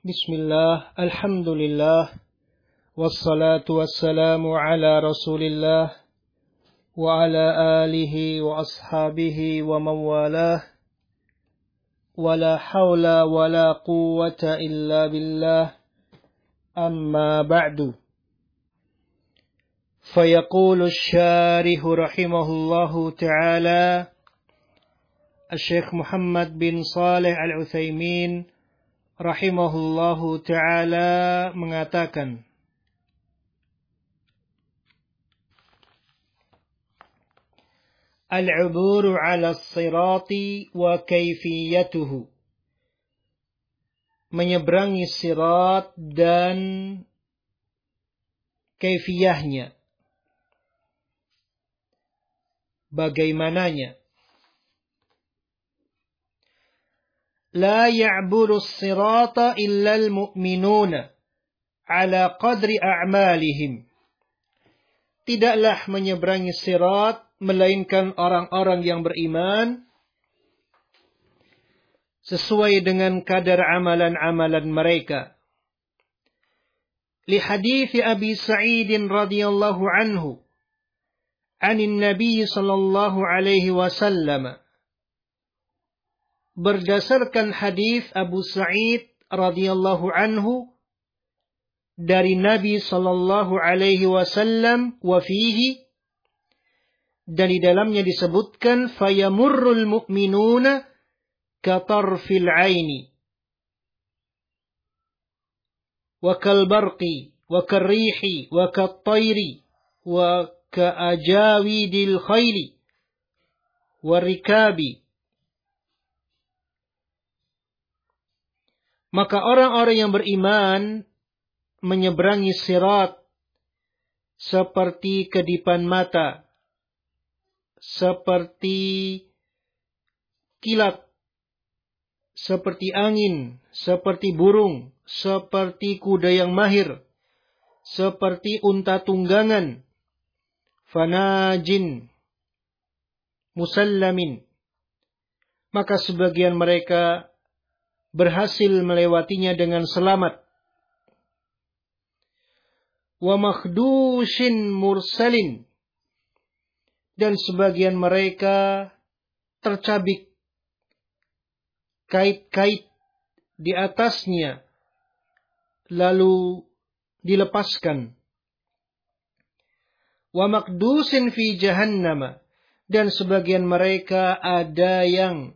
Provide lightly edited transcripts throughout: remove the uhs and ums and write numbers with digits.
Bismillah, alhamdulillah, wassalatu wassalamu ala rasulillah, wa ala alihi wa ashabihi wa mawalah, wa la hawla wa la quwwata illa billah, amma ba'du. Fayaqulu syarihu rahimahullahu ta'ala, Syekh Muhammad bin Saleh Al-Utsaimin rahimahullahu ta'ala mengatakan, Al-'uburu 'ala as-sirati wa kaifiyatuhu. Menyeberangi sirat dan kaifiyahnya. Bagaimananya. La ya'buru as-sirata illa al-mu'minuna ala qadri a'malihim. Tidaklah menyeberangi sirat melainkan orang-orang yang beriman sesuai dengan kadar amalan-amalan mereka. Li hadits Abi Sa'id radhiyallahu anhu 'anin Nabi sallallahu alaihi wasallam. Berdasarkan hadis Abu Sa'id radhiyallahu anhu dari Nabi sallallahu alaihi wasallam, wa fihi, dan di dalamnya disebutkan, fayamurrul mu'minuna katarfil aini wa kalbarqi wa karrihi wa kattayri wa kaajawidil khayli wa rikabi. Maka orang-orang yang beriman menyeberangi sirat seperti kedipan mata, seperti kilat, seperti angin, seperti burung, seperti kuda yang mahir, seperti unta tunggangan, fanajin, musallamin. Maka sebagian mereka berhasil melewatinya dengan selamat. Wa makhdushin mursalin, dan sebagian mereka tercabik kait-kait di atasnya lalu dilepaskan. Wa makdusin fi jahannam, dan sebagian mereka ada yang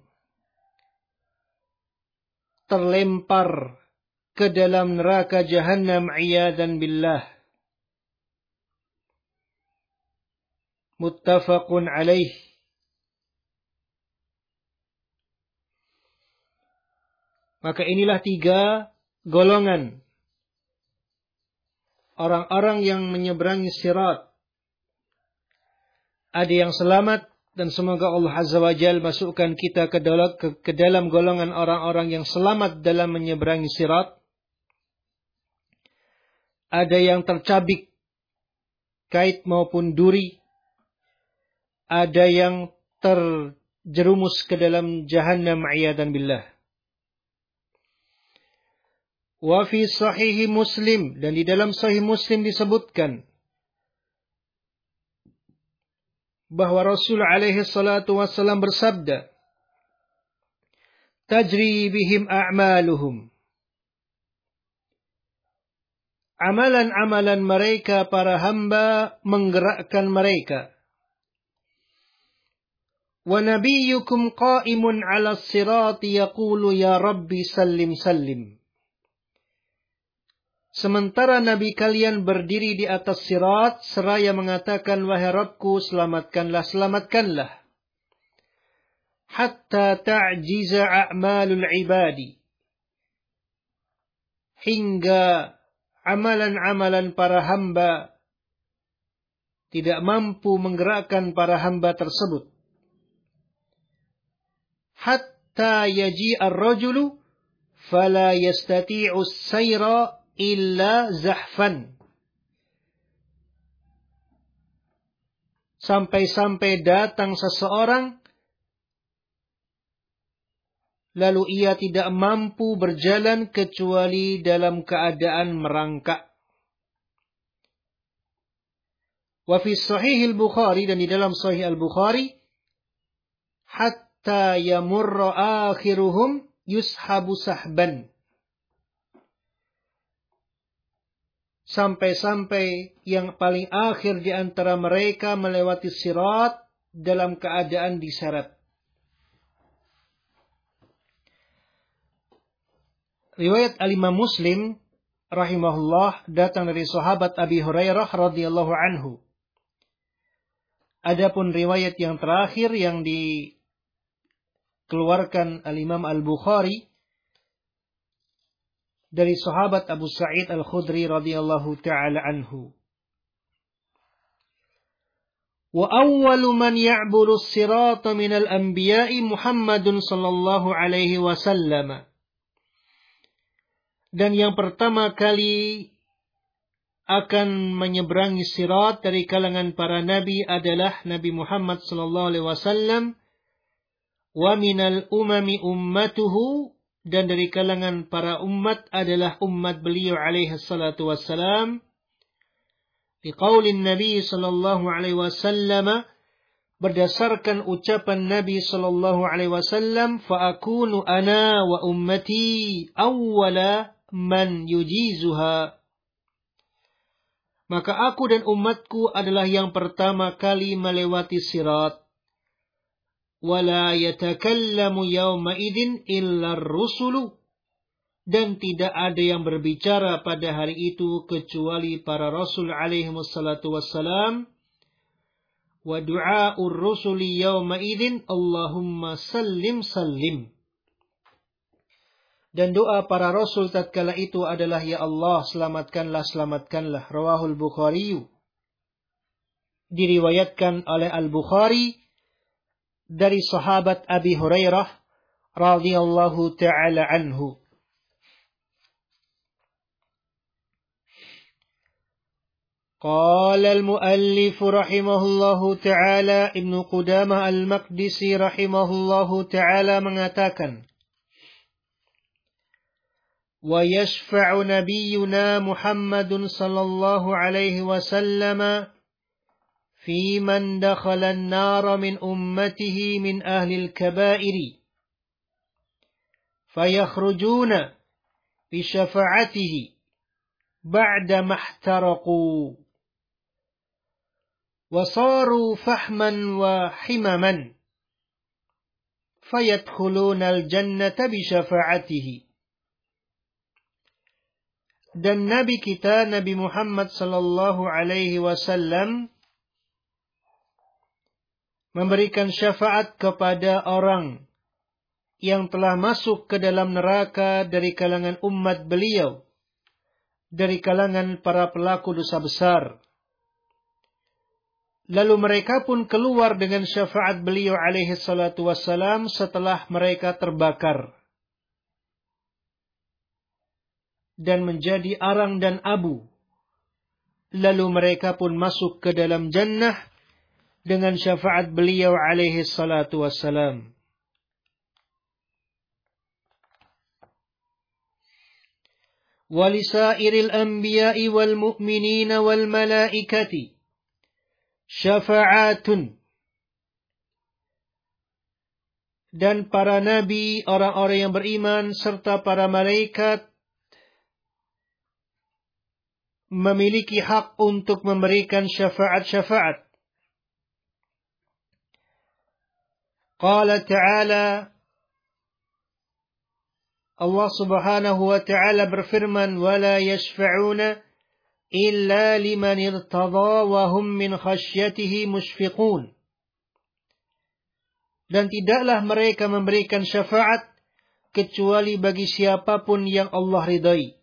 terlempar ke dalam neraka jahannam, iyadan billah. Muttafaqun alaih. Maka inilah 3 golongan orang-orang yang menyeberangi sirat. Ada yang selamat, dan semoga Allah Azza wa Jalla masukkan kita ke dalam golongan orang-orang yang selamat dalam menyeberangi sirat. Ada yang tercabik kait maupun duri. Ada yang terjerumus ke dalam jahannam, iyadan billah. Wa fi sahih Muslim, dan di dalam sahih Muslim disebutkan bahwa Rasul alaihi salatu wassalam bersabda, tajri bihim a'maluhum. Amalan-amalan mereka, para hamba, menggerakkan mereka. Wa nabiyyukum qa'imun 'ala as-sirati yaqulu ya Rabbi sallim sallim. Sementara Nabi kalian berdiri di atas sirat seraya mengatakan, wahai Rabbku, selamatkanlah, selamatkanlah. Hatta ta'jiza a'malul ibadi. Hingga amalan-amalan para hamba tidak mampu menggerakkan para hamba tersebut. Hatta yaji'a ar-rajulu fala yastati'u as-sayra illa zahfan. Sampai-sampai datang seseorang lalu ia tidak mampu berjalan kecuali dalam keadaan merangkak. Wa fi Sahih al-Bukhari, dan di dalam Sahih al-Bukhari, hatta yamurra akhiruhum yushabu sahban. Sampai-sampai yang paling akhir di antara mereka melewati sirat dalam keadaan diseret. Riwayat Al-Imam Muslim rahimahullah datang dari sahabat Abi Hurairah radhiyallahu anhu. Adapun riwayat yang terakhir yang dikeluarkan Al-Imam Al-Bukhari dari sahabat Abu Sa'id Al-Khudri radhiyallahu ta'ala anhu. Wa awwalu man ya'buru as-sirata minal anbiya'i Muhammadun sallallahu alaihi wasallam. Dan yang pertama kali akan menyeberangi sirat dari kalangan para nabi adalah Nabi Muhammad sallallahu alaihi wasallam. Wa minal umami ummatuhu, dan dari kalangan para umat adalah umat beliau alaihi salatu wassalam. Liqaulin Nabi sallallahu alaihi wasallam, berdasarkan ucapan Nabi sallallahu alaihi wasallam, fa akunu ana wa ummati awwala man yujizuha. Maka aku dan umatku adalah yang pertama kali melewati sirat. Wala yatakallamu yawma idin illa ar-rusulu, dan tidak ada yang berbicara pada hari itu kecuali para rasul alaihi wassalatu wassalam. Wa du'a'ur rusuli yawma idin Allahumma sallim sallim. Dan doa para rasul tatkala itu adalah, ya Allah, selamatkanlah, selamatkanlah. Rawahul Bukhari. Diriwayatkan oleh Al-Bukhari dari sahabat Abi Hurairah radhiyallahu ta'ala anhu. Qala al-muallif rahimahullahu ta'ala, Ibnu Qudamah al-Maqdisi rahimahullahu ta'ala mengatakan, wa yashfa'u nabiyyuna Muhammadun sallallahu alaihi wasallam في من دخل النار من أمته من أهل الكبائر فيخرجون بشفاعته بعدما احترقوا وصاروا فحما وحمما فيدخلون الجنة بشفاعته. Dan Nabi kita, Nabi Muhammad sallallahu alaihi wasallam, memberikan syafaat kepada orang yang telah masuk ke dalam neraka dari kalangan umat beliau, dari kalangan para pelaku dosa besar. Lalu mereka pun keluar dengan syafaat beliau alaihi salatu wassalam setelah mereka terbakar dan menjadi arang dan abu. Lalu mereka pun masuk ke dalam jannah dengan syafaat beliau alaihi salatu wassalam. Walisairil anbiya'i wal mu'minina wal malaikati syafa'atun. Dan para nabi, orang-orang yang beriman, serta para malaikat memiliki hak untuk memberikan syafaat-syafaat. Qala ta'ala, Allah subhanahu wa ta'ala berfirman, وَلَا يَشْفَعُونَ إِلَّا لِمَنِ ارْتَضَى وَهُمْ مِنْ خَشْيَتِهِ مُشْفِقُونَ. Dan tidaklah mereka memberikan syafaat kecuali bagi siapapun yang Allah ridai.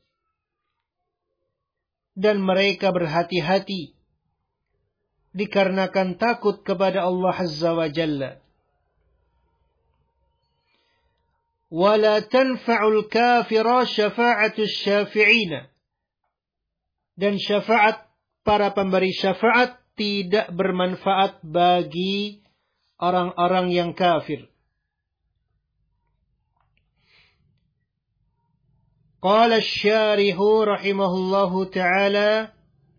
Dan mereka berhati-hati dikarenakan takut kepada Allah Azza wa Jalla. وَلَا تَنْفَعُ الْكَافِرَ شَفَاعَةُ الشَّافِعِينَ. Dan syafaat para pemberi syafaat tidak bermanfaat bagi orang-orang yang kafir. Qala asy-syarihu rahimahullahu ta'ala,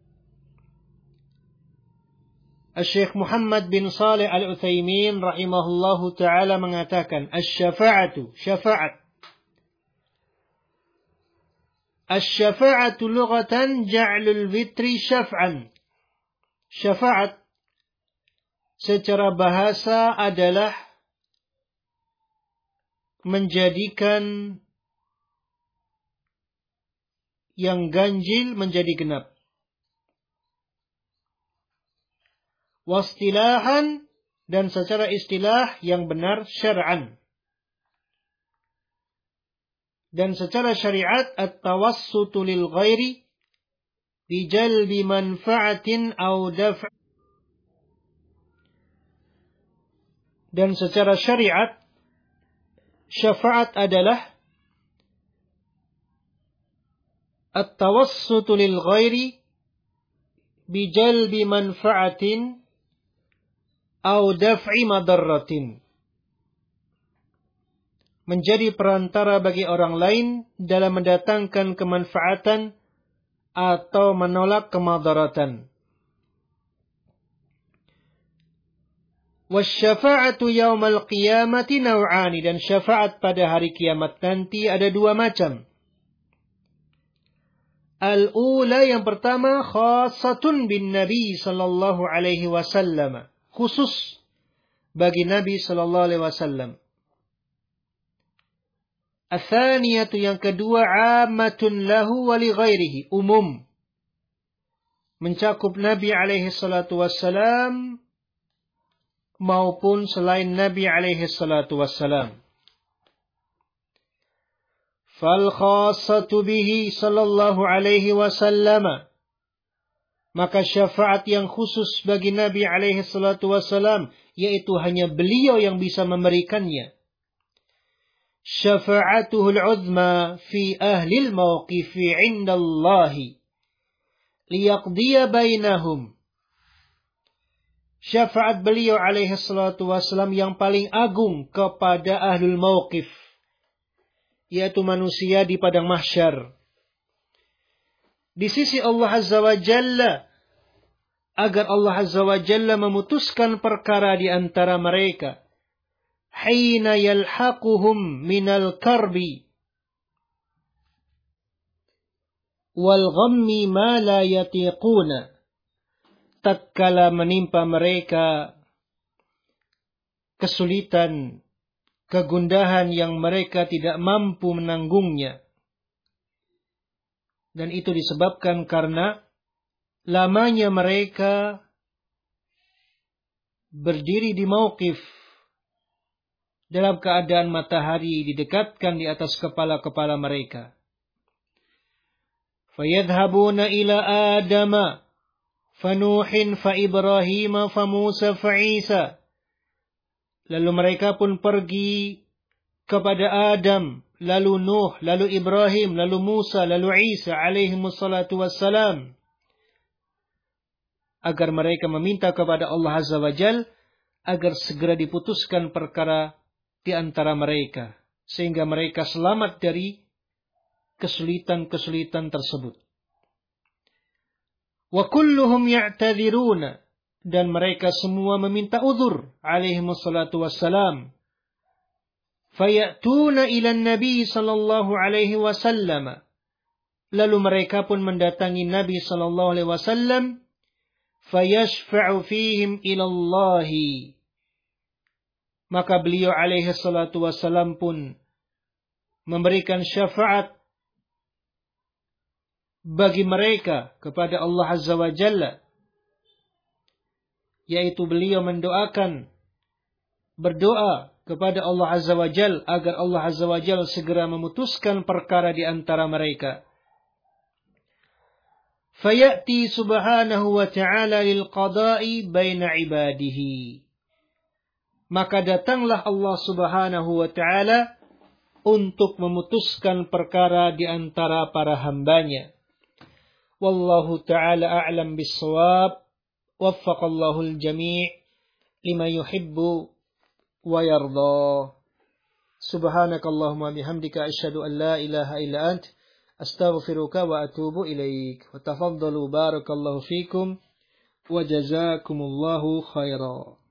Syekh Muhammad bin Shalih Al-Utsaimin rahimahullahu ta'ala mengatakan, asy-syafa'atu, syafa'at. Asy-syafa'atu lughatan ja'lul witri syaf'an. Syafa'at secara bahasa adalah menjadikan yang ganjil menjadi genap. Wastilahan, dan secara istilah yang benar syar'an. Dan secara syariat at-tawassutu lil ghairi bi jalbi manfa'atin aw daf'. Dan secara syariat syafaat adalah at-tawassutu lil ghairi bi jalbi manfa'atin aw daf'i madarratin. Menjadi perantara bagi orang lain dalam mendatangkan kemanfaatan atau menolak kemadaratan. Wasyafa'atu yaumal qiyamati naw'ani, dan syafaat pada hari kiamat nanti ada dua macam. Al-ula, yang pertama, khassatun bin Nabi sallallahu alaihi wasallam, khusus bagi Nabi sallallahu alaihi wasallam. Ats-tsaniyatu, yang kedua, 'ammatun lahu wa li ghairihi, umum, mencakup Nabi alaihi salatu wassalam maupun selain Nabi alaihi salatu wassalam. Fal khassatu bihi sallallahu alaihi wasallam, maka syafaat yang khusus bagi Nabi alaihi salatu wassalam, yaitu hanya beliau yang bisa memberikannya. Syafa'atuhul uzma fi ahlil mawqifi 'inda Allahi liyaqdiya bainahum. Syafaat beliau alaihi salatu wassalam yang paling agung kepada ahlul mawqif, yaitu manusia di padang mahsyar, di sisi Allah Azza wa Jalla, agar Allah Azza wa Jalla memutuskan perkara di antara mereka. Hina yalhaquhum minal karbi wal ghammi ma la yatiquna. Tatkala menimpa mereka kesulitan, kegundahan yang mereka tidak mampu menanggungnya. Dan itu disebabkan karena lamanya mereka berdiri di mauqif dalam keadaan matahari didekatkan di atas kepala-kepala mereka. Fayadhhabuna ila Adama fanuhin fa Ibrahim fa Musa fa Isa. Lalu mereka pun pergi kepada Adam, lalu Nuh, lalu Ibrahim, lalu Musa, lalu Isa alaihi wassalatu wassalam, agar mereka meminta kepada Allah Azza wa Jal agar segera diputuskan perkara di antara mereka, sehingga mereka selamat dari kesulitan-kesulitan tersebut. Wa kulluhum ya'tadhiruna, dan mereka semua meminta uzur alaihi wassalatu wassalam. Fayatuna ila Nabi sallallahu alaihi wasallam, lalu mereka pun mendatangi Nabi sallallahu alaihi wasallam. Fayashfa'u fihim ila Allahi, maka beliau alaihi salatu wassalam pun memberikan syafaat bagi mereka kepada Allah Azza wa Jalla, yaitu beliau berdoa kepada Allah Azza wa Jalla agar Allah Azza wa Jalla segera memutuskan perkara di antara mereka. Fayati subhanahu wa ta'ala lil qada'i baina ibadihi, maka datanglah Allah Subhanahu wa ta'ala untuk memutuskan perkara di antara para hambanya. Wallahu ta'ala a'lam bis-shawab. Waffaqallahu al-jami' lima yuhibbu wa yarda. Subhanakallahumma bihamdika asyhadu an la ilaha illa ant Astaghfiruka wa atubu ilaik. Wa tafaddalu barakallahu fikum wa jazakumullahu khairan.